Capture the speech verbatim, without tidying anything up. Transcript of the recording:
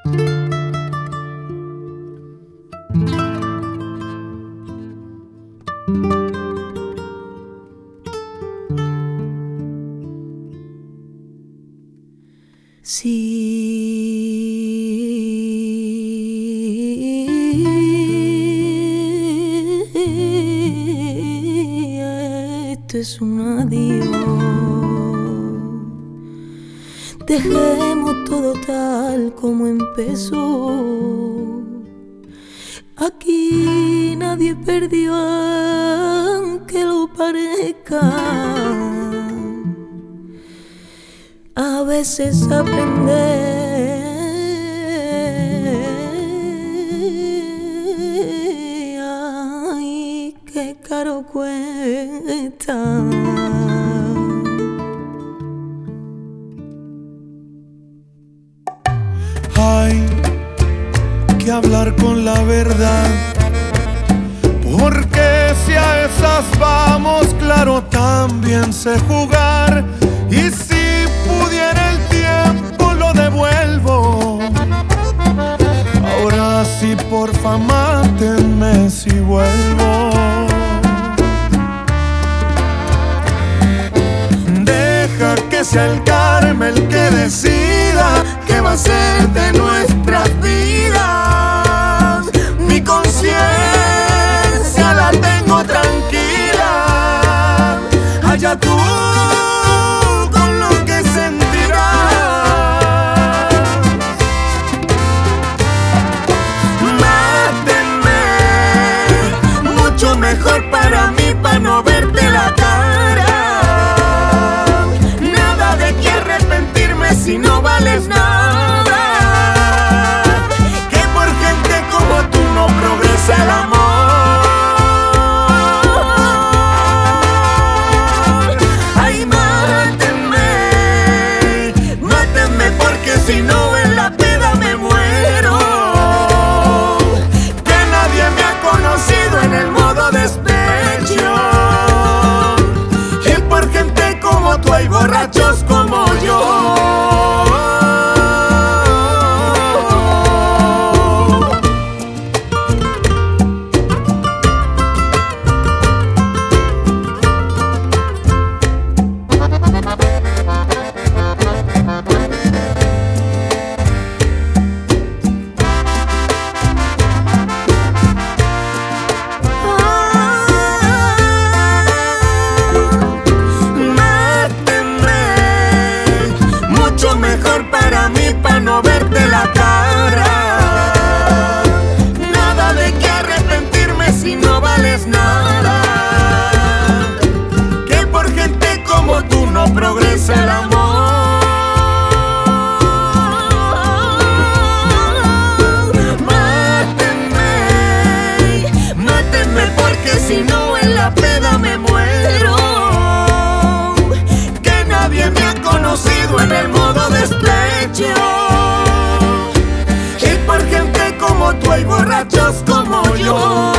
Si esto es un adiós, dejemos todo tal como empezó. Aquí nadie perdió aunque lo parezca. A veces aprender, ay, qué caro cuesta. Hay que hablar con la verdad, porque si a esas vamos, claro, también sé jugar. Y si pudiera el tiempo lo devuelvo. Ahora sí, porfa, mátenme si vuelvo. Deja que sea el karma el que decida qué va a ser de nuestras vidas. Mi conciencia la tengo tranquila. Allá tú con lo que sentirás. Mátenme, mucho mejor para mí, para no verte la cara. Nada de que arrepentirme si no vales nada. Que por gente como tú no progresa el amor. Ay, mátenme, mátenme, porque si no en la peda me muero. Que nadie me ha conocido en el modo despecho. Y por gente como tú hay borrachos como yo. Mejor para mí, para no verte la cara. Nada de que arrepentirme si no vales nada. Que por gente como tú no progresa el amor. Mátenme, mátenme, porque si no en la peda me muero. Que nadie me ha conocido en el modo despecho. Y por gente como tú hay borrachos como yo.